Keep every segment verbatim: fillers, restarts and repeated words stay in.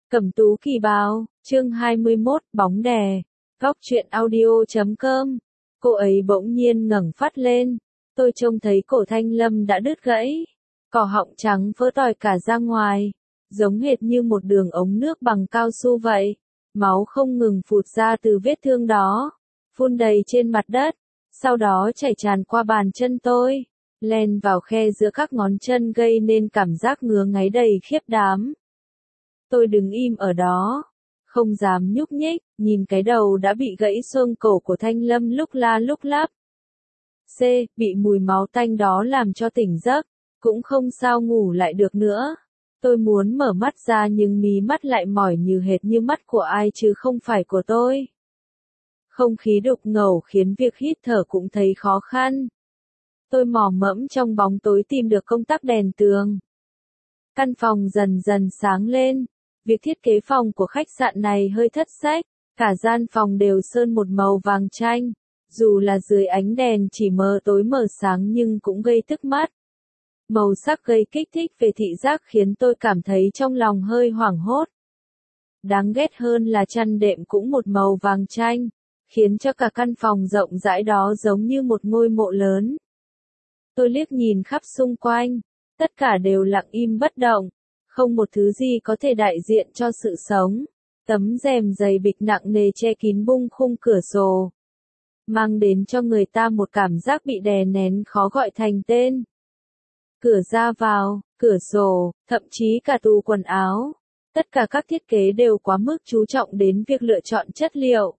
Cẩm tú kỳ báo, chương hai mươi mốt, bóng đè. Góc truyện audio chấm com. Cô ấy bỗng nhiên ngẩng phát lên. Tôi trông thấy cổ Thanh Lâm đã đứt gãy. Cỏ họng trắng vỡ tỏi cả ra ngoài. Giống hệt như một đường ống nước bằng cao su vậy. Máu không ngừng phụt ra từ vết thương đó. Phun đầy trên mặt đất. Sau đó chảy tràn qua bàn chân tôi. Len vào khe giữa các ngón chân gây nên cảm giác ngứa ngáy đầy khiếp đảm. Tôi đứng im ở đó, không dám nhúc nhích, nhìn cái đầu đã bị gãy xương cổ của Thanh Lâm lúc la lúc lắp. C, bị mùi máu tanh đó làm cho tỉnh giấc, cũng không sao ngủ lại được nữa. Tôi muốn mở mắt ra nhưng mí mắt lại mỏi như hệt như mắt của ai chứ không phải của tôi. Không khí đục ngầu khiến việc hít thở cũng thấy khó khăn. Tôi mò mẫm trong bóng tối tìm được công tắc đèn tường. Căn phòng dần dần sáng lên. Việc thiết kế phòng của khách sạn này hơi thất sách, cả gian phòng đều sơn một màu vàng chanh, dù là dưới ánh đèn chỉ mờ tối mờ sáng nhưng cũng gây tức mắt. Màu sắc gây kích thích về thị giác khiến tôi cảm thấy trong lòng hơi hoảng hốt. Đáng ghét hơn là chăn đệm cũng một màu vàng chanh, khiến cho cả căn phòng rộng rãi đó giống như một ngôi mộ lớn. Tôi liếc nhìn khắp xung quanh, tất cả đều lặng im bất động. Không một thứ gì có thể đại diện cho sự sống. Tấm rèm dày bịch nặng nề che kín bung khung cửa sổ, mang đến cho người ta một cảm giác bị đè nén khó gọi thành tên. Cửa ra vào, cửa sổ, thậm chí cả tủ quần áo. Tất cả các thiết kế đều quá mức chú trọng đến việc lựa chọn chất liệu.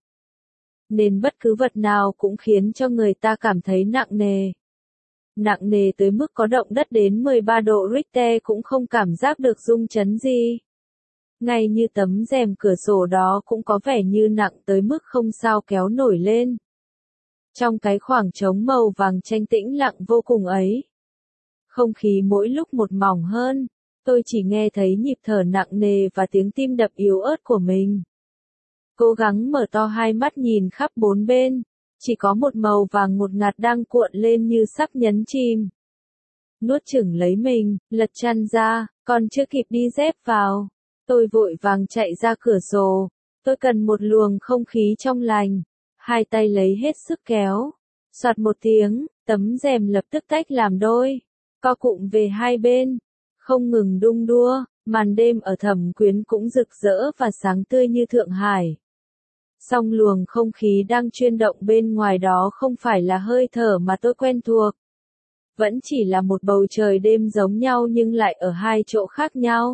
Nên bất cứ vật nào cũng khiến cho người ta cảm thấy nặng nề. Nặng nề tới mức có động đất đến mười ba độ Richter cũng không cảm giác được rung chấn gì. Ngay như tấm rèm cửa sổ đó cũng có vẻ như nặng tới mức không sao kéo nổi lên. Trong cái khoảng trống màu vàng chanh tĩnh lặng vô cùng ấy, không khí mỗi lúc một mỏng hơn, tôi chỉ nghe thấy nhịp thở nặng nề và tiếng tim đập yếu ớt của mình. Cố gắng mở to hai mắt nhìn khắp bốn bên. Chỉ có một màu vàng ngột ngạt đang cuộn lên như sắp nhấn chìm. Nuốt chửng lấy mình, lật chăn ra, còn chưa kịp đi dép vào. Tôi vội vàng chạy ra cửa sổ. Tôi cần một luồng không khí trong lành. Hai tay lấy hết sức kéo. Soạt một tiếng, tấm rèm lập tức tách làm đôi. Co cụm về hai bên. Không ngừng đung đua, màn đêm ở Thẩm Quyến cũng rực rỡ và sáng tươi như Thượng Hải. Song luồng không khí đang chuyên động bên ngoài đó không phải là hơi thở mà tôi quen thuộc. Vẫn chỉ là một bầu trời đêm giống nhau nhưng lại ở hai chỗ khác nhau.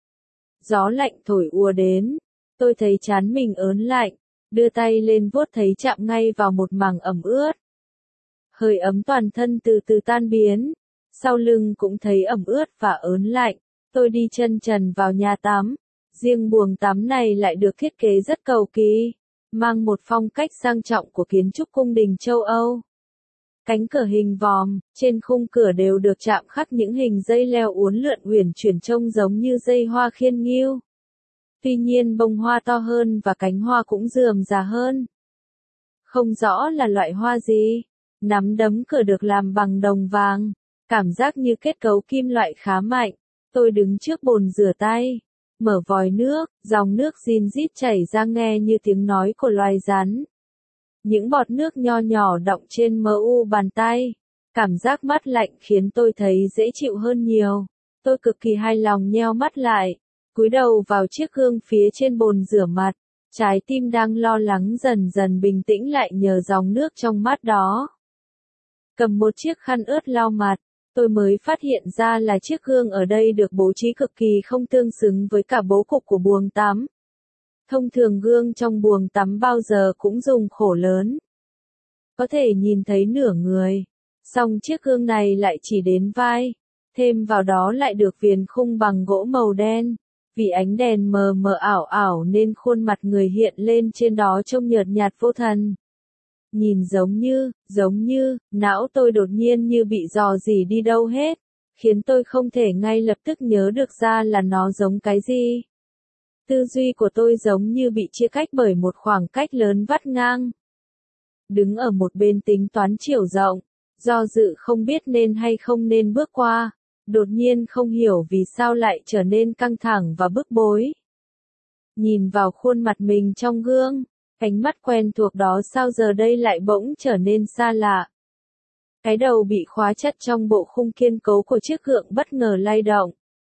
Gió lạnh thổi ùa đến. Tôi thấy trán mình ớn lạnh. Đưa tay lên vuốt thấy chạm ngay vào một mảng ẩm ướt. Hơi ấm toàn thân từ từ tan biến. Sau lưng cũng thấy ẩm ướt và ớn lạnh. Tôi đi chân trần vào nhà tắm. Riêng buồng tắm này lại được thiết kế rất cầu kỳ. Mang một phong cách sang trọng của kiến trúc cung đình châu Âu. Cánh cửa hình vòm, trên khung cửa đều được chạm khắc những hình dây leo uốn lượn uyển chuyển trông giống như dây hoa khiên nghiêu. Tuy nhiên bông hoa to hơn và cánh hoa cũng rườm rà hơn. Không rõ là loại hoa gì. Nắm đấm cửa được làm bằng đồng vàng. Cảm giác như kết cấu kim loại khá mạnh. Tôi đứng trước bồn rửa tay. Mở vòi nước, dòng nước rin rít chảy ra nghe như tiếng nói của loài rắn. Những bọt nước nho nhỏ đọng trên mờ u bàn tay. Cảm giác mát lạnh khiến tôi thấy dễ chịu hơn nhiều. Tôi cực kỳ hài lòng nheo mắt lại, cúi đầu vào chiếc gương phía trên bồn rửa mặt. Trái tim đang lo lắng dần dần bình tĩnh lại nhờ dòng nước trong mát đó. Cầm một chiếc khăn ướt lau mặt. Tôi mới phát hiện ra là chiếc gương ở đây được bố trí cực kỳ không tương xứng với cả bố cục của buồng tắm. Thông thường gương trong buồng tắm bao giờ cũng dùng khổ lớn. Có thể nhìn thấy nửa người. Song chiếc gương này lại chỉ đến vai. Thêm vào đó lại được viền khung bằng gỗ màu đen. Vì ánh đèn mờ mờ ảo ảo nên khuôn mặt người hiện lên trên đó trông nhợt nhạt vô thần. Nhìn giống như, giống như, não tôi đột nhiên như bị dò dỉ đi đâu hết, khiến tôi không thể ngay lập tức nhớ được ra là nó giống cái gì. Tư duy của tôi giống như bị chia cách bởi một khoảng cách lớn vắt ngang. Đứng ở một bên tính toán chiều rộng, do dự không biết nên hay không nên bước qua, đột nhiên không hiểu vì sao lại trở nên căng thẳng và bức bối. nhìn vào khuôn mặt mình trong gương, ánh mắt quen thuộc đó sao giờ đây lại bỗng trở nên xa lạ. Cái đầu bị khóa chặt trong bộ khung kiên cố của chiếc gượng bất ngờ lay động.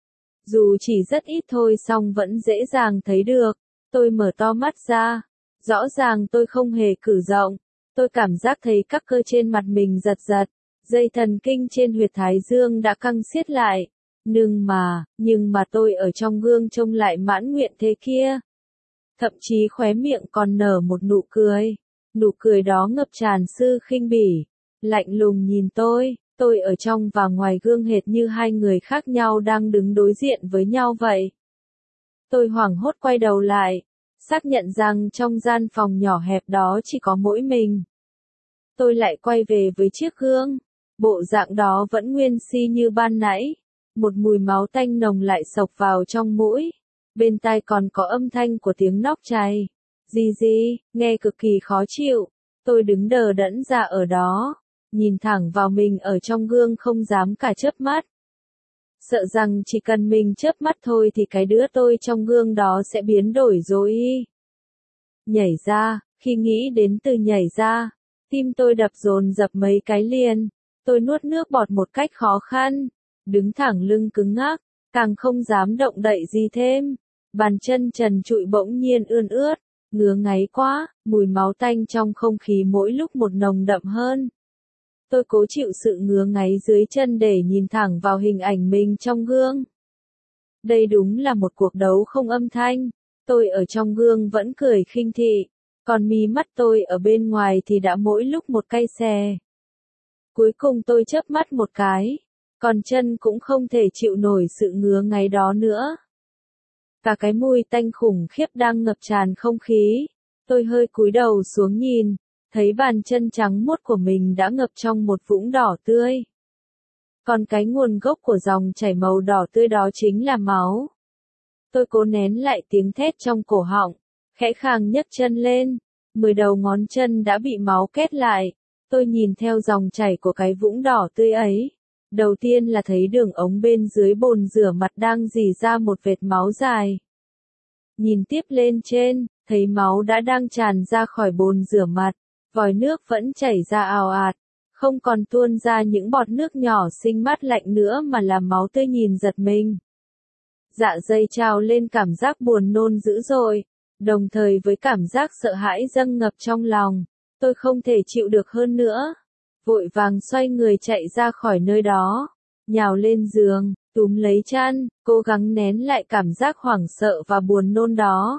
Dù chỉ rất ít thôi song vẫn dễ dàng thấy được. Tôi mở to mắt ra. Rõ ràng tôi không hề cử động. Tôi cảm giác thấy các cơ trên mặt mình giật giật. Dây thần kinh trên huyệt thái dương đã căng siết lại. Nhưng mà, nhưng mà tôi ở trong gương trông lại mãn nguyện thế kia. Thậm chí khóe miệng còn nở một nụ cười. Nụ cười đó ngập tràn sự khinh bỉ. Lạnh lùng nhìn tôi. Tôi ở trong và ngoài gương hệt như hai người khác nhau đang đứng đối diện với nhau vậy. Tôi hoảng hốt quay đầu lại, xác nhận rằng trong gian phòng nhỏ hẹp đó chỉ có mỗi mình. Tôi lại quay về với chiếc gương, bộ dạng đó vẫn nguyên si như ban nãy. Một mùi máu tanh nồng lại xộc vào trong mũi, bên tai còn có âm thanh của tiếng nóc chày. Gì gì, nghe cực kỳ khó chịu. Tôi đứng đờ đẫn ra ở đó, nhìn thẳng vào mình ở trong gương không dám cả chớp mắt. Sợ rằng chỉ cần mình chớp mắt thôi thì cái đứa tôi trong gương đó sẽ biến đổi rồi y. Nhảy ra, khi nghĩ đến từ nhảy ra, tim tôi đập dồn dập mấy cái liền. Tôi nuốt nước bọt một cách khó khăn, đứng thẳng lưng cứng ngắc, càng không dám động đậy gì thêm. Bàn chân trần trụi bỗng nhiên ươn ướt, ngứa ngáy quá, mùi máu tanh trong không khí mỗi lúc một nồng đậm hơn. Tôi cố chịu sự ngứa ngáy dưới chân để nhìn thẳng vào hình ảnh mình trong gương. Đây đúng là một cuộc đấu không âm thanh. Tôi ở trong gương vẫn cười khinh thị, còn mí mắt tôi ở bên ngoài thì đã mỗi lúc một cay xè. Cuối cùng tôi chớp mắt một cái, còn chân cũng không thể chịu nổi sự ngứa ngáy đó nữa. Cả cái mùi tanh khủng khiếp đang ngập tràn không khí. Tôi hơi cúi đầu xuống nhìn, thấy bàn chân trắng muốt của mình đã ngập trong một vũng đỏ tươi. Còn cái nguồn gốc của dòng chảy màu đỏ tươi đó chính là máu. Tôi cố nén lại tiếng thét trong cổ họng, khẽ khàng nhấc chân lên, mười đầu ngón chân đã bị máu kết lại. Tôi nhìn theo dòng chảy của cái vũng đỏ tươi ấy. Đầu tiên là thấy đường ống bên dưới bồn rửa mặt đang rỉ ra một vệt máu dài. Nhìn tiếp lên trên, thấy máu đã đang tràn ra khỏi bồn rửa mặt. Vòi nước vẫn chảy ra ào ạt, không còn tuôn ra những bọt nước nhỏ xinh mát lạnh nữa mà là máu tươi nhìn giật mình. Dạ dày trào lên cảm giác buồn nôn dữ dội, đồng thời với cảm giác sợ hãi dâng ngập trong lòng. Tôi không thể chịu được hơn nữa. Vội vàng xoay người chạy ra khỏi nơi đó, nhào lên giường, túm lấy chăn, cố gắng nén lại cảm giác hoảng sợ và buồn nôn đó.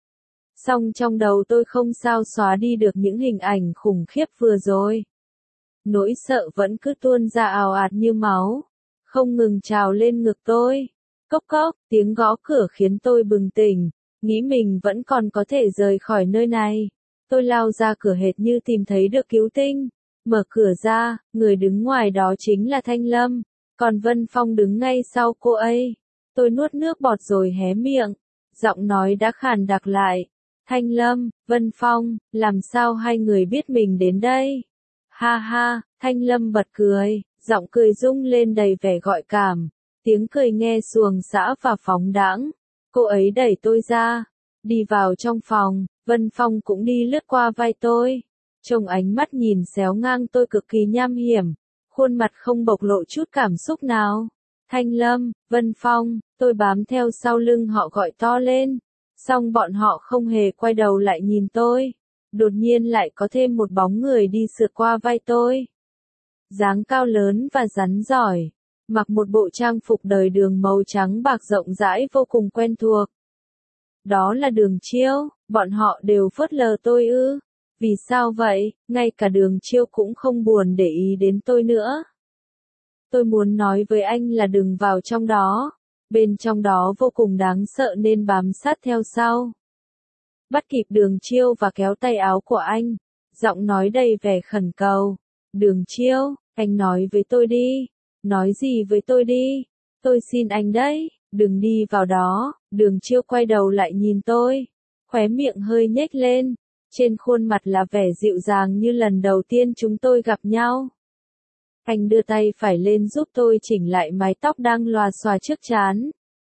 Song trong đầu tôi không sao xóa đi được những hình ảnh khủng khiếp vừa rồi. Nỗi sợ vẫn cứ tuôn ra ào ạt như máu, không ngừng trào lên ngực tôi. Cốc cốc, tiếng gõ cửa khiến tôi bừng tỉnh, nghĩ mình vẫn còn có thể rời khỏi nơi này. Tôi lao ra cửa hệt như tìm thấy được cứu tinh. Mở cửa ra, người đứng ngoài đó chính là Thanh Lâm, còn Vân Phong đứng ngay sau cô ấy. Tôi nuốt nước bọt rồi hé miệng, giọng nói đã khàn đặc lại. Thanh Lâm, Vân Phong, làm sao hai người biết mình đến đây? Ha ha, Thanh Lâm bật cười, giọng cười rung lên đầy vẻ gợi cảm. Tiếng cười nghe xuồng xã và phóng đãng. Cô ấy đẩy tôi ra, đi vào trong phòng, Vân Phong cũng đi lướt qua vai tôi. Trông ánh mắt nhìn xéo ngang tôi cực kỳ nham hiểm, khuôn mặt không bộc lộ chút cảm xúc nào. Thanh Lâm, Vân Phong, tôi bám theo sau lưng họ gọi to lên. Song bọn họ không hề quay đầu lại nhìn tôi. Đột nhiên lại có thêm một bóng người đi sượt qua vai tôi. Dáng cao lớn và rắn giỏi, mặc một bộ trang phục đời Đường màu trắng bạc rộng rãi vô cùng quen thuộc. Đó là Đường Chiêu. Bọn họ đều phớt lờ tôi ư? Vì sao vậy? Ngay cả Đường Chiêu cũng không buồn để ý đến tôi nữa. Tôi muốn nói với anh là đừng vào trong đó. Bên trong đó vô cùng đáng sợ nên bám sát theo sau. Bắt kịp Đường Chiêu và kéo tay áo của anh. Giọng nói đầy vẻ khẩn cầu. Đường Chiêu, anh nói với tôi đi. Nói gì với tôi đi. Tôi xin anh đấy, đừng đi vào đó. Đường Chiêu quay đầu lại nhìn tôi. Khóe miệng hơi nhếch lên. Trên khuôn mặt là vẻ dịu dàng như lần đầu tiên chúng tôi gặp nhau. Anh đưa tay phải lên giúp tôi chỉnh lại mái tóc đang lòa xòa trước trán.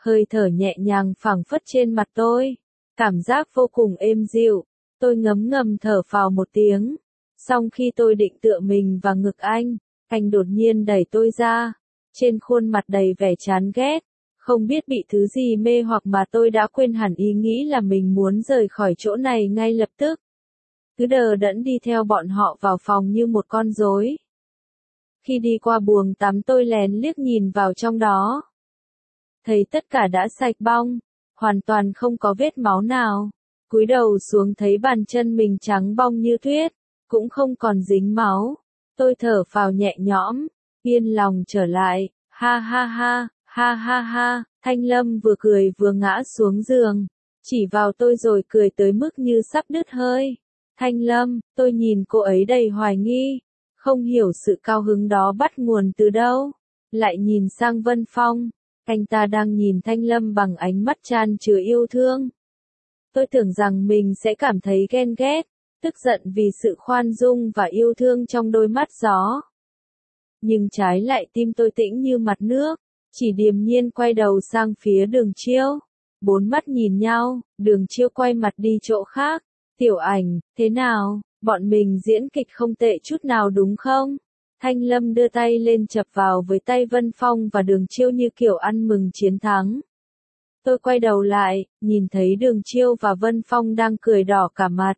hơi thở nhẹ nhàng phảng phất trên mặt tôi, cảm giác vô cùng êm dịu. Tôi ngấm ngầm thở phào một tiếng. Xong khi tôi định tựa mình vào ngực anh, anh đột nhiên đẩy tôi ra, trên khuôn mặt đầy vẻ chán ghét. Không biết bị thứ gì mê hoặc mà tôi đã quên hẳn ý nghĩ là mình muốn rời khỏi chỗ này ngay lập tức. Cứ đờ đẫn đi theo bọn họ vào phòng như một con rối. Khi đi qua buồng tắm tôi lén liếc nhìn vào trong đó. Thấy tất cả đã sạch bong, hoàn toàn không có vết máu nào. Cúi đầu xuống thấy bàn chân mình trắng bong như tuyết, cũng không còn dính máu. Tôi thở phào nhẹ nhõm, yên lòng trở lại, ha ha ha, ha ha ha. Thanh Lâm vừa cười vừa ngã xuống giường, chỉ vào tôi rồi cười tới mức như sắp đứt hơi. Thanh Lâm, tôi nhìn cô ấy đầy hoài nghi, không hiểu sự cao hứng đó bắt nguồn từ đâu. Lại nhìn sang Vân Phong, anh ta đang nhìn Thanh Lâm bằng ánh mắt tràn chứa yêu thương. Tôi tưởng rằng mình sẽ cảm thấy ghen ghét, tức giận vì sự khoan dung và yêu thương trong đôi mắt gió. Nhưng trái lại tim tôi tĩnh như mặt nước, chỉ điềm nhiên quay đầu sang phía Đường Chiêu. Bốn mắt nhìn nhau, Đường Chiêu quay mặt đi chỗ khác. Tiểu Ảnh, thế nào, bọn mình diễn kịch không tệ chút nào đúng không? Thanh Lâm đưa tay lên chập vào với tay Vân Phong và Đường Chiêu như kiểu ăn mừng chiến thắng. Tôi quay đầu lại, nhìn thấy Đường Chiêu và Vân Phong đang cười đỏ cả mặt.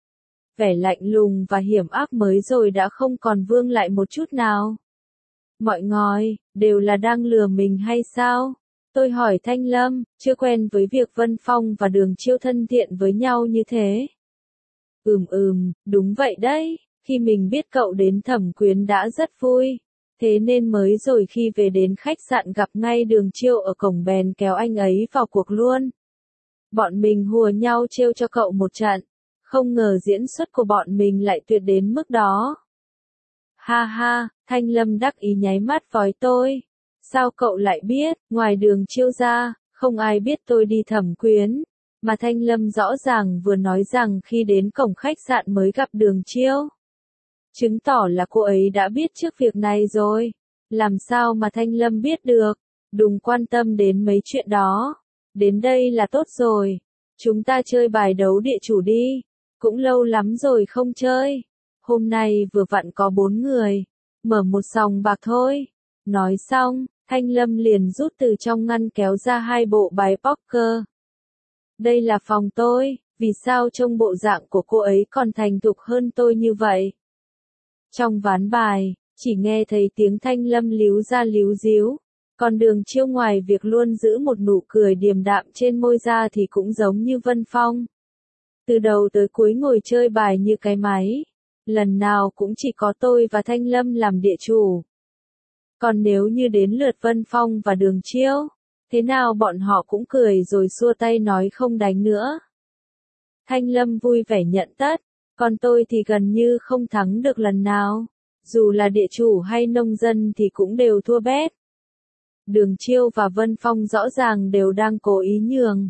Vẻ lạnh lùng và hiểm ác mới rồi đã không còn vương lại một chút nào. Mọi người, đều là đang lừa mình hay sao? Tôi hỏi Thanh Lâm, chưa quen với việc Vân Phong và Đường Chiêu thân thiện với nhau như thế. Ừm ừm, đúng vậy đấy, khi mình biết cậu đến Thẩm Quyến đã rất vui. Thế nên mới rồi khi về đến khách sạn gặp ngay Đường Chiêu ở cổng bèn kéo anh ấy vào cuộc luôn. Bọn mình hùa nhau trêu cho cậu một trận, không ngờ diễn xuất của bọn mình lại tuyệt đến mức đó. Ha ha, Thanh Lâm đắc ý nháy mắt với tôi. Sao cậu lại biết, ngoài Đường Chiêu ra, không ai biết tôi đi Thẩm Quyến. Mà Thanh Lâm rõ ràng vừa nói rằng khi đến cổng khách sạn mới gặp Đường Chiêu. Chứng tỏ là cô ấy đã biết trước việc này rồi. Làm sao mà Thanh Lâm biết được? Đừng quan tâm đến mấy chuyện đó. Đến đây là tốt rồi. Chúng ta chơi bài đấu địa chủ đi. Cũng lâu lắm rồi không chơi. Hôm nay vừa vặn có bốn người. Mở một sòng bạc thôi. Nói xong, Thanh Lâm liền rút từ trong ngăn kéo ra hai bộ bài poker. Đây là phòng tôi, vì sao trông bộ dạng của cô ấy còn thành thục hơn tôi như vậy? Trong ván bài, chỉ nghe thấy tiếng Thanh Lâm líu ra líu díu, còn Đường Chiêu ngoài việc luôn giữ một nụ cười điềm đạm trên môi ra thì cũng giống như Vân Phong. Từ đầu tới cuối ngồi chơi bài như cái máy, lần nào cũng chỉ có tôi và Thanh Lâm làm địa chủ. Còn nếu như đến lượt Vân Phong và Đường Chiêu, thế nào bọn họ cũng cười rồi xua tay nói không đánh nữa. Thanh Lâm vui vẻ nhận tất, còn tôi thì gần như không thắng được lần nào. Dù là địa chủ hay nông dân thì cũng đều thua bét. Đường Chiêu và Vân Phong rõ ràng đều đang cố ý nhường.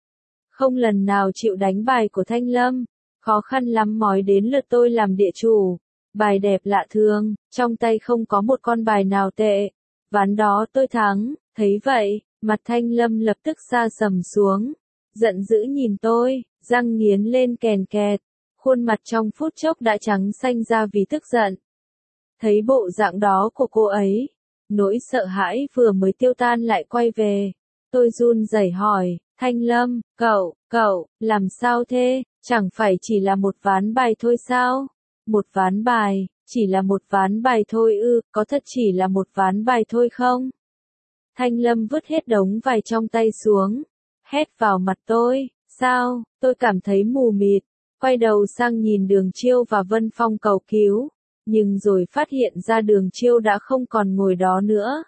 Không lần nào chịu đánh bài của Thanh Lâm, khó khăn lắm mới đến lượt tôi làm địa chủ. Bài đẹp lạ thường, trong tay không có một con bài nào tệ. Ván đó tôi thắng, thấy vậy, mặt Thanh Lâm lập tức sa sầm xuống. Giận dữ nhìn tôi, răng nghiến lên kèn kẹt, khuôn mặt trong phút chốc đã trắng xanh ra vì tức giận. Thấy bộ dạng đó của cô ấy, nỗi sợ hãi vừa mới tiêu tan lại quay về. Tôi run rẩy hỏi, Thanh Lâm, cậu, cậu, làm sao thế, chẳng phải chỉ là một ván bài thôi sao? Một ván bài, chỉ là một ván bài thôi ư, có thật chỉ là một ván bài thôi không? Thanh Lâm vứt hết đống bài trong tay xuống, hét vào mặt tôi, sao, tôi cảm thấy mù mịt, quay đầu sang nhìn Đường Chiêu và Vân Phong cầu cứu, nhưng rồi phát hiện ra Đường Chiêu đã không còn ngồi đó nữa.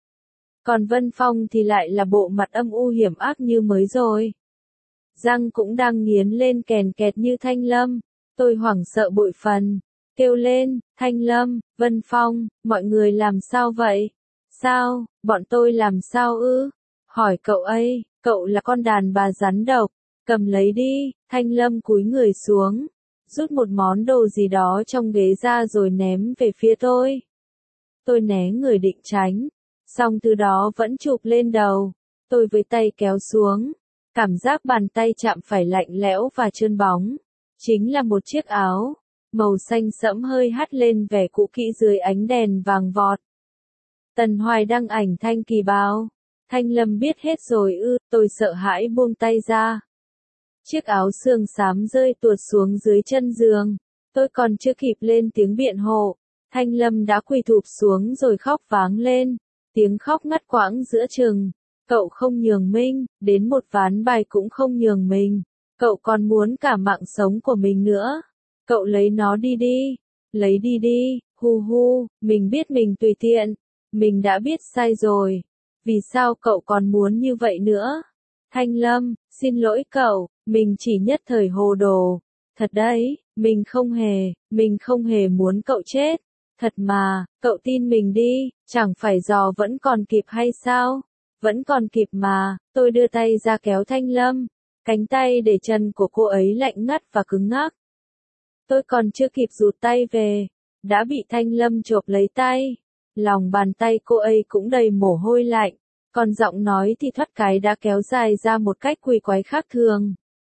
Còn Vân Phong thì lại là bộ mặt âm u hiểm ác như mới rồi. Răng cũng đang nghiến lên kèn kẹt như Thanh Lâm, tôi hoảng sợ bội phần, kêu lên, Thanh Lâm, Vân Phong, mọi người làm sao vậy? Sao, bọn tôi làm sao ư? Hỏi cậu ấy, cậu là con đàn bà rắn độc, cầm lấy đi. Thanh Lâm cúi người xuống, rút một món đồ gì đó trong ghế ra rồi ném về phía tôi. Tôi né người định tránh, song từ đó vẫn chụp lên đầu. Tôi với tay kéo xuống, cảm giác bàn tay chạm phải lạnh lẽo và trơn bóng. Chính là một chiếc áo, màu xanh sẫm hơi hắt lên vẻ cũ kỹ dưới ánh đèn vàng vọt. Tần Hoài đăng ảnh Thanh Kỳ báo. Thanh Lâm biết hết rồi ư, tôi sợ hãi buông tay ra. Chiếc áo sương xám rơi tuột xuống dưới chân giường. Tôi còn chưa kịp lên tiếng biện hộ. Thanh Lâm đã quỳ thụp xuống rồi khóc váng lên. Tiếng khóc ngắt quãng giữa chừng. Cậu không nhường Minh, đến một ván bài cũng không nhường mình. Cậu còn muốn cả mạng sống của mình nữa. Cậu lấy nó đi đi. Lấy đi đi, hu hu, mình biết mình tùy tiện. Mình đã biết sai rồi. Vì sao cậu còn muốn như vậy nữa? Thanh Lâm, xin lỗi cậu, mình chỉ nhất thời hồ đồ. Thật đấy, mình không hề, mình không hề muốn cậu chết. Thật mà, cậu tin mình đi, chẳng phải dò vẫn còn kịp hay sao? Vẫn còn kịp mà, tôi đưa tay ra kéo Thanh Lâm. Cánh tay để chân của cô ấy lạnh ngắt và cứng ngắc. Tôi còn chưa kịp rụt tay về, đã bị Thanh Lâm chộp lấy tay. Lòng bàn tay cô ấy cũng đầy mồ hôi lạnh, còn giọng nói thì thoắt cái đã kéo dài ra một cách quỷ quái khác thường.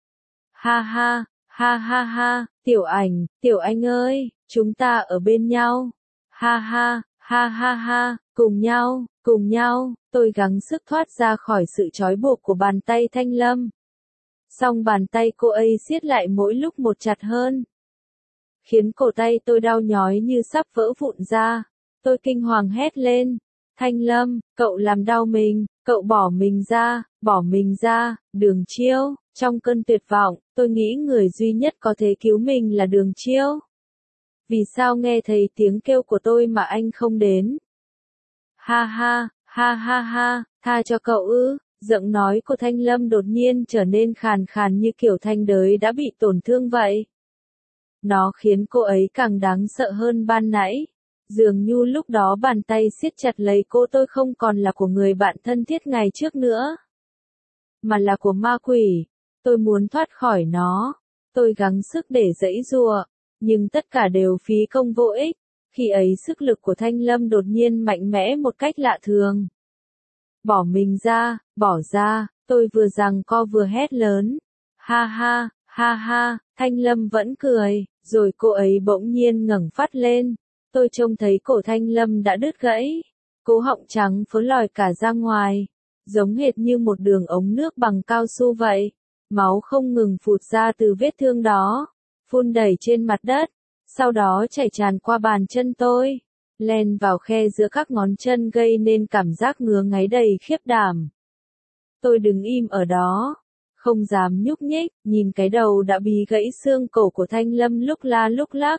Ha ha, ha ha ha, Tiểu Ảnh, Tiểu Anh ơi, chúng ta ở bên nhau. Ha ha, ha ha ha, cùng nhau, cùng nhau, tôi gắng sức thoát ra khỏi sự trói buộc của bàn tay Thanh Lâm. Song bàn tay cô ấy siết lại mỗi lúc một chặt hơn, khiến cổ tay tôi đau nhói như sắp vỡ vụn ra. Tôi kinh hoàng hét lên, Thanh Lâm, cậu làm đau mình, cậu bỏ mình ra, bỏ mình ra, Đường Chiêu. Trong cơn tuyệt vọng, tôi nghĩ người duy nhất có thể cứu mình là Đường Chiêu. Vì sao nghe thấy tiếng kêu của tôi mà anh không đến? Ha ha, ha ha ha, tha cho cậu ư? Giọng nói của Thanh Lâm đột nhiên trở nên khàn khàn như kiểu thanh đới đã bị tổn thương vậy. Nó khiến cô ấy càng đáng sợ hơn ban nãy. Dường như lúc đó bàn tay siết chặt lấy cô tôi không còn là của người bạn thân thiết ngày trước nữa, mà là của ma quỷ. Tôi muốn thoát khỏi nó. Tôi gắng sức để giãy giụa, nhưng tất cả đều phí công vô ích. Khi ấy sức lực của Thanh Lâm đột nhiên mạnh mẽ một cách lạ thường. Bỏ mình ra, bỏ ra, tôi vừa giằng co vừa hét lớn. Ha ha, ha ha, Thanh Lâm vẫn cười, rồi cô ấy bỗng nhiên ngẩng phát lên. Tôi trông thấy cổ Thanh Lâm đã đứt gãy, cố họng trắng phớ lòi cả ra ngoài, giống hệt như một đường ống nước bằng cao su vậy. Máu không ngừng phụt ra từ vết thương đó, phun đầy trên mặt đất, sau đó chảy tràn qua bàn chân tôi, len vào khe giữa các ngón chân gây nên cảm giác ngứa ngáy đầy khiếp đảm. Tôi đứng im ở đó, không dám nhúc nhích, nhìn cái đầu đã bị gãy xương cổ của Thanh Lâm lúc la lúc lắc.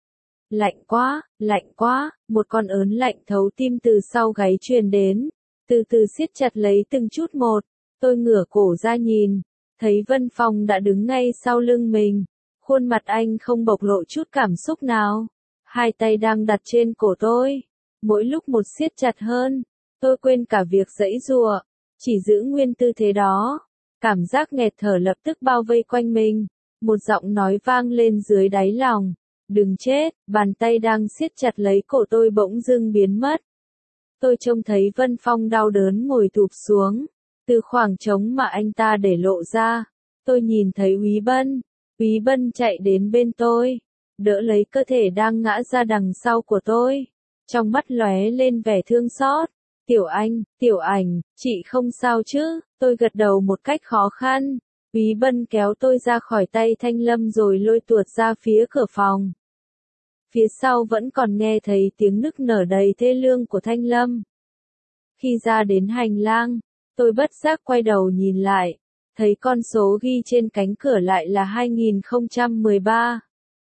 Lạnh quá, lạnh quá, một con ớn lạnh thấu tim từ sau gáy truyền đến, từ từ siết chặt lấy từng chút một. Tôi ngửa cổ ra nhìn, thấy Vân Phong đã đứng ngay sau lưng mình, khuôn mặt anh không bộc lộ chút cảm xúc nào, hai tay đang đặt trên cổ tôi, mỗi lúc một siết chặt hơn. Tôi quên cả việc giãy giụa, chỉ giữ nguyên tư thế đó. Cảm giác nghẹt thở lập tức bao vây quanh mình, một giọng nói vang lên dưới đáy lòng. Đừng chết, bàn tay đang siết chặt lấy cổ tôi bỗng dưng biến mất. Tôi trông thấy Vân Phong đau đớn ngồi thụp xuống, từ khoảng trống mà anh ta để lộ ra. Tôi nhìn thấy Úy Bân, Úy Bân chạy đến bên tôi, đỡ lấy cơ thể đang ngã ra đằng sau của tôi. Trong mắt lóe lên vẻ thương xót. Tiểu Anh, Tiểu Ảnh, chị không sao chứ? Tôi gật đầu một cách khó khăn. Úy Bân kéo tôi ra khỏi tay Thanh Lâm rồi lôi tuột ra phía cửa phòng. Phía sau vẫn còn nghe thấy tiếng nức nở đầy thê lương của Thanh Lâm. Khi ra đến hành lang, tôi bất giác quay đầu nhìn lại, thấy con số ghi trên cánh cửa lại là hai nghìn không trăm mười ba.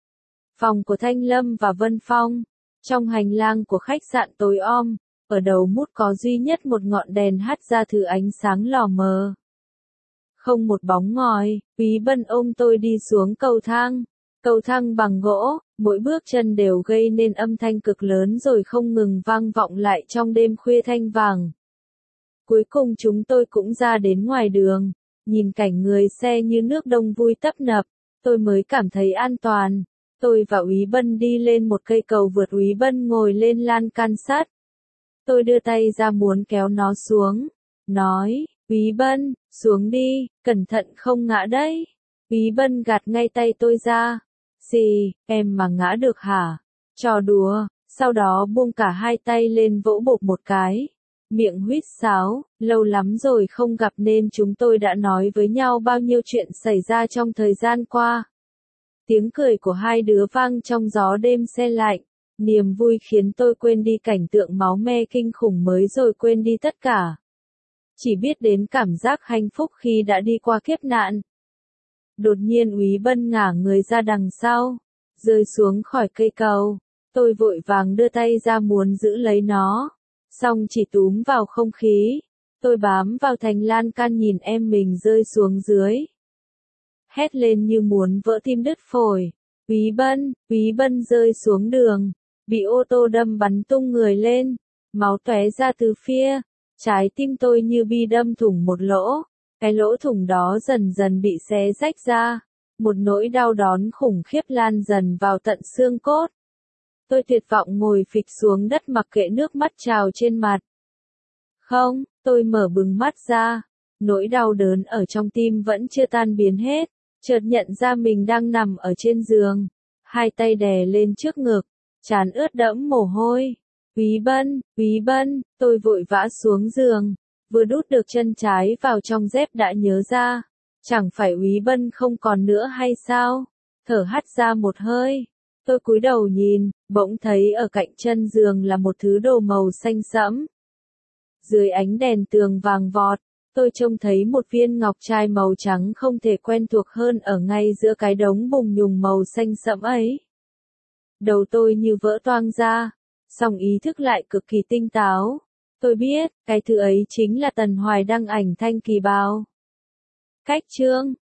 Phòng của Thanh Lâm và Vân Phong. Trong hành lang của khách sạn tối om, ở đầu mút có duy nhất một ngọn đèn hắt ra thứ ánh sáng lò mờ. Không một bóng ngòi. Úy Bân ôm tôi đi xuống cầu thang. Cầu thang bằng gỗ, mỗi bước chân đều gây nên âm thanh cực lớn rồi không ngừng vang vọng lại trong đêm khuya thanh vàng. Cuối cùng chúng tôi cũng ra đến ngoài đường, nhìn cảnh người xe như nước đông vui tấp nập, tôi mới cảm thấy an toàn. Tôi và Úy Bân đi lên một cây cầu vượt, Úy Bân ngồi lên lan can sắt. Tôi đưa tay ra muốn kéo nó xuống, nói, Úy Bân, xuống đi, cẩn thận không ngã đấy. Úy Bân gạt ngay tay tôi ra. Gì, em mà ngã được hả? Trò đùa, sau đó buông cả hai tay lên vỗ bộp một cái. Miệng huýt sáo, lâu lắm rồi không gặp nên chúng tôi đã nói với nhau bao nhiêu chuyện xảy ra trong thời gian qua. Tiếng cười của hai đứa vang trong gió đêm se lạnh. Niềm vui khiến tôi quên đi cảnh tượng máu me kinh khủng mới rồi quên đi tất cả. Chỉ biết đến cảm giác hạnh phúc khi đã đi qua kiếp nạn. Đột nhiên Úy Bân ngả người ra đằng sau, rơi xuống khỏi cây cầu. Tôi vội vàng đưa tay ra muốn giữ lấy nó, xong chỉ túm vào không khí. Tôi bám vào thành lan can nhìn em mình rơi xuống dưới. Hét lên như muốn vỡ tim đứt phổi. Úy Bân, Úy Bân rơi xuống đường, bị ô tô đâm bắn tung người lên, máu tóe ra từ phía. Trái tim tôi như bị đâm thủng một lỗ, cái lỗ thủng đó dần dần bị xé rách ra, một nỗi đau đớn khủng khiếp lan dần vào tận xương cốt. Tôi tuyệt vọng ngồi phịch xuống đất mặc kệ nước mắt trào trên mặt. Không, tôi mở bừng mắt ra, nỗi đau đớn ở trong tim vẫn chưa tan biến hết, chợt nhận ra mình đang nằm ở trên giường, hai tay đè lên trước ngực, trán ướt đẫm mồ hôi. Úy Bân, Úy Bân, tôi vội vã xuống giường, vừa đút được chân trái vào trong dép đã nhớ ra, chẳng phải Úy Bân không còn nữa hay sao? Thở hắt ra một hơi, tôi cúi đầu nhìn, bỗng thấy ở cạnh chân giường là một thứ đồ màu xanh sẫm. Dưới ánh đèn tường vàng vọt, tôi trông thấy một viên ngọc trai màu trắng không thể quen thuộc hơn ở ngay giữa cái đống bùng nhùng màu xanh sẫm ấy. Đầu tôi như vỡ toang ra. Song ý thức lại cực kỳ tinh táo. Tôi biết, cái thứ ấy chính là Tần Hoài đăng ảnh thanh kỳ bào. Cách chương